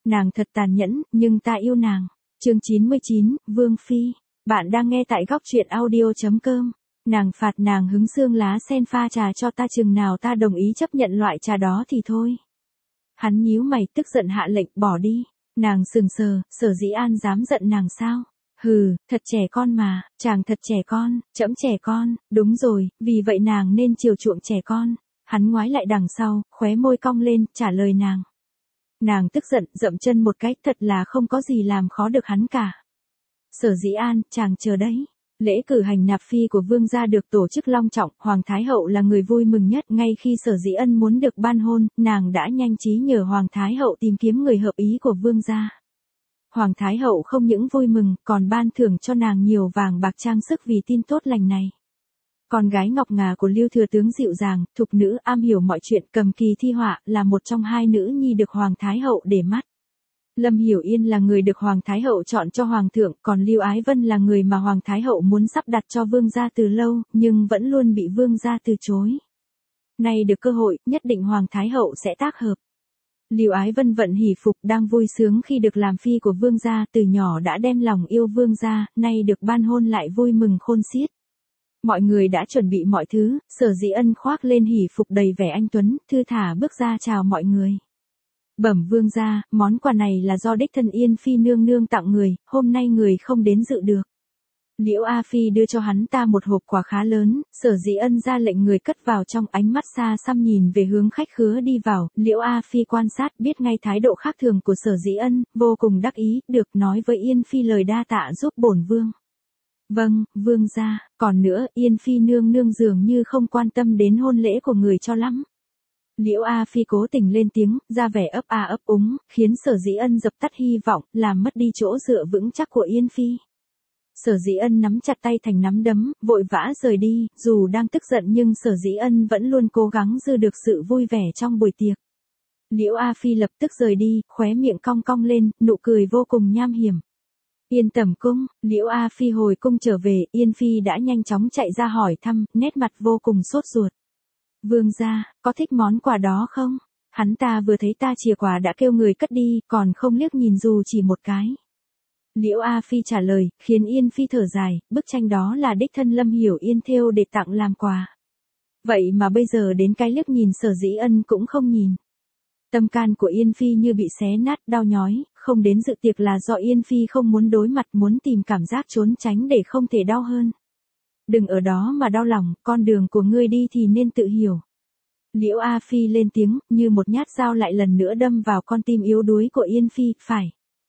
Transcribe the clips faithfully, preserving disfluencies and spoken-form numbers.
Nàng thật tàn nhẫn, nhưng ta yêu nàng. Chương chín mươi chín, Vương Phi. Bạn đang nghe tại góc truyện audio chấm com. Nàng phạt nàng hứng xương lá sen pha trà cho ta, chừng nào ta đồng ý chấp nhận loại trà đó thì thôi. Hắn nhíu mày tức giận hạ lệnh bỏ đi. Nàng sừng sờ, Sở Dĩ An dám giận nàng sao? Hừ, thật trẻ con mà, chàng thật trẻ con, trẫm trẻ con, đúng rồi, vì vậy nàng nên chiều chuộng trẻ con. Hắn ngoái lại đằng sau, khóe môi cong lên, trả lời nàng. Nàng tức giận, dậm chân một cái, thật là không có gì làm khó được hắn cả. Sở Dĩ An, chàng chờ đấy. Lễ cử hành nạp phi của vương gia được tổ chức long trọng, Hoàng Thái Hậu là người vui mừng nhất. Ngay khi Sở Dĩ Ân muốn được ban hôn, nàng đã nhanh trí nhờ Hoàng Thái Hậu tìm kiếm người hợp ý của vương gia. Hoàng Thái Hậu không những vui mừng, còn ban thưởng cho nàng nhiều vàng bạc trang sức vì tin tốt lành này. Con gái ngọc ngà của Lưu Thừa Tướng dịu dàng, thục nữ, am hiểu mọi chuyện, cầm kỳ thi họa, là một trong hai nữ nhi được Hoàng Thái Hậu để mắt. Lâm Hiểu Yên là người được Hoàng Thái Hậu chọn cho Hoàng thượng, còn Lưu Ái Vân là người mà Hoàng Thái Hậu muốn sắp đặt cho vương gia từ lâu, nhưng vẫn luôn bị vương gia từ chối. Nay được cơ hội, nhất định Hoàng Thái Hậu sẽ tác hợp. Lưu Ái Vân vận hỉ phục, đang vui sướng khi được làm phi của vương gia, từ nhỏ đã đem lòng yêu vương gia, nay được ban hôn lại vui mừng khôn xiết. Mọi người đã chuẩn bị mọi thứ, Sở Dĩ Ân khoác lên hỉ phục đầy vẻ anh tuấn, thư thả bước ra chào mọi người. Bẩm vương gia, món quà này là do đích thân Yên Phi nương nương tặng người, hôm nay người không đến dự được. Liễu A Phi đưa cho hắn ta một hộp quà khá lớn, Sở Dĩ Ân ra lệnh người cất vào trong, ánh mắt xa xăm nhìn về hướng khách khứa đi vào. Liễu A Phi quan sát biết ngay thái độ khác thường của Sở Dĩ Ân, vô cùng đắc ý, được nói với Yên Phi lời đa tạ giúp bổn vương. Vâng, vương gia, còn nữa, Yên Phi nương nương dường như không quan tâm đến hôn lễ của người cho lắm. Liễu A Phi cố tình lên tiếng, ra vẻ ấp a ấp úng, khiến Sở Dĩ Ân dập tắt hy vọng, làm mất đi chỗ dựa vững chắc của Yên Phi. Sở Dĩ Ân nắm chặt tay thành nắm đấm, vội vã rời đi, dù đang tức giận nhưng Sở Dĩ Ân vẫn luôn cố gắng giữ được sự vui vẻ trong buổi tiệc. Liễu A Phi lập tức rời đi, khóe miệng cong cong lên, nụ cười vô cùng nham hiểm. Yên tẩm cung, Liễu A Phi hồi cung trở về, Yên Phi đã nhanh chóng chạy ra hỏi thăm, nét mặt vô cùng sốt ruột. Vương gia, có thích món quà đó không? Hắn ta vừa thấy ta chìa quà đã kêu người cất đi, còn không liếc nhìn dù chỉ một cái. Liễu A Phi trả lời, khiến Yên Phi thở dài, bức tranh đó là đích thân Lâm Hiểu Yên thêu để tặng làm quà. Vậy mà bây giờ đến cái liếc nhìn Sở Dĩ Ân cũng không nhìn. Tâm can của Yên Phi như bị xé nát, đau nhói, không đến dự tiệc là do Yên Phi không muốn đối mặt, muốn tìm cảm giác trốn tránh để không thể đau hơn. Đừng ở đó mà đau lòng, con đường của ngươi đi thì nên tự hiểu. Liễu A Phi lên tiếng, như một nhát dao lại lần nữa đâm vào con tim yếu đuối của Yên Phi, phải.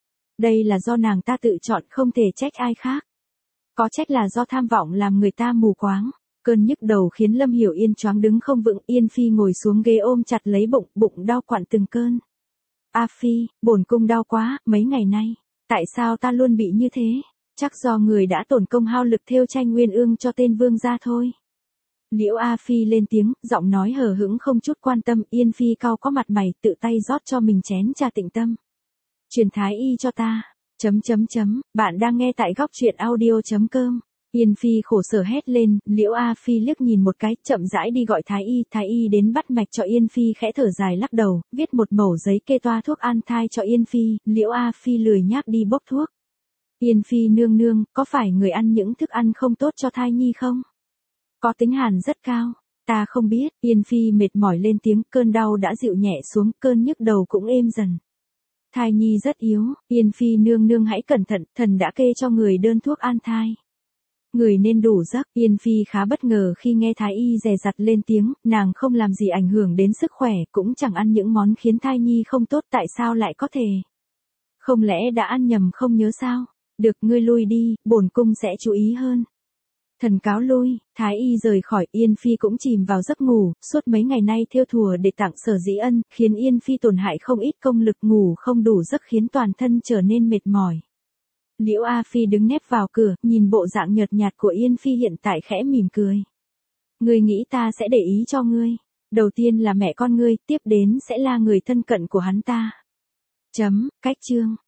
Đây là do nàng ta tự chọn, không thể trách ai khác. Có trách là do tham vọng làm người ta mù quáng. Cơn nhức đầu khiến Lâm Hiểu Yên choáng đứng không vững, Yên Phi ngồi xuống ghế ôm chặt lấy bụng, bụng đau quặn từng cơn. A Phi, bổn cung đau quá, mấy ngày nay, tại sao ta luôn bị như thế? Chắc do người đã tổn công hao lực thêu tranh uyên ương cho tên vương gia thôi. Liễu A Phi lên tiếng, giọng nói hờ hững không chút quan tâm. Yên Phi cau có mặt mày, tự tay rót cho mình chén trà tịnh tâm. Truyền thái y cho ta. Chấm chấm chấm, bạn đang nghe tại góc truyện audio chấm com. Yên Phi khổ sở hét lên, Liễu A Phi liếc nhìn một cái, chậm rãi đi gọi thái y, thái y đến bắt mạch cho Yên Phi, khẽ thở dài lắc đầu, viết một mẩu giấy kê toa thuốc an thai cho Yên Phi. Liễu A Phi lười nhác đi bốc thuốc. Yên Phi nương nương, có phải người ăn những thức ăn không tốt cho thai nhi không? Có tính hàn rất cao. Ta không biết. Yên Phi mệt mỏi lên tiếng, cơn đau đã dịu nhẹ xuống, cơn nhức đầu cũng êm dần. Thai nhi rất yếu, Yên Phi nương nương hãy cẩn thận, thần đã kê cho người đơn thuốc an thai. Người nên đủ giấc. Yên Phi khá bất ngờ khi nghe thái y dè dặt lên tiếng, nàng không làm gì ảnh hưởng đến sức khỏe, cũng chẳng ăn những món khiến thai nhi không tốt, tại sao lại có thể? Không lẽ đã ăn nhầm không nhớ sao? Được, ngươi lui đi, bổn cung sẽ chú ý hơn. Thần cáo lui. Thái y rời khỏi, Yên Phi cũng chìm vào giấc ngủ, suốt mấy ngày nay thêu thùa để tặng Sở Dĩ Ân, khiến Yên Phi tổn hại không ít công lực, ngủ không đủ giấc khiến toàn thân trở nên mệt mỏi. Liễu A Phi đứng nép vào cửa, nhìn bộ dạng nhợt nhạt của Yên Phi hiện tại khẽ mỉm cười. Ngươi nghĩ ta sẽ để ý cho ngươi. Đầu tiên là mẹ con ngươi, tiếp đến sẽ là người thân cận của hắn ta. Chấm, cách chương.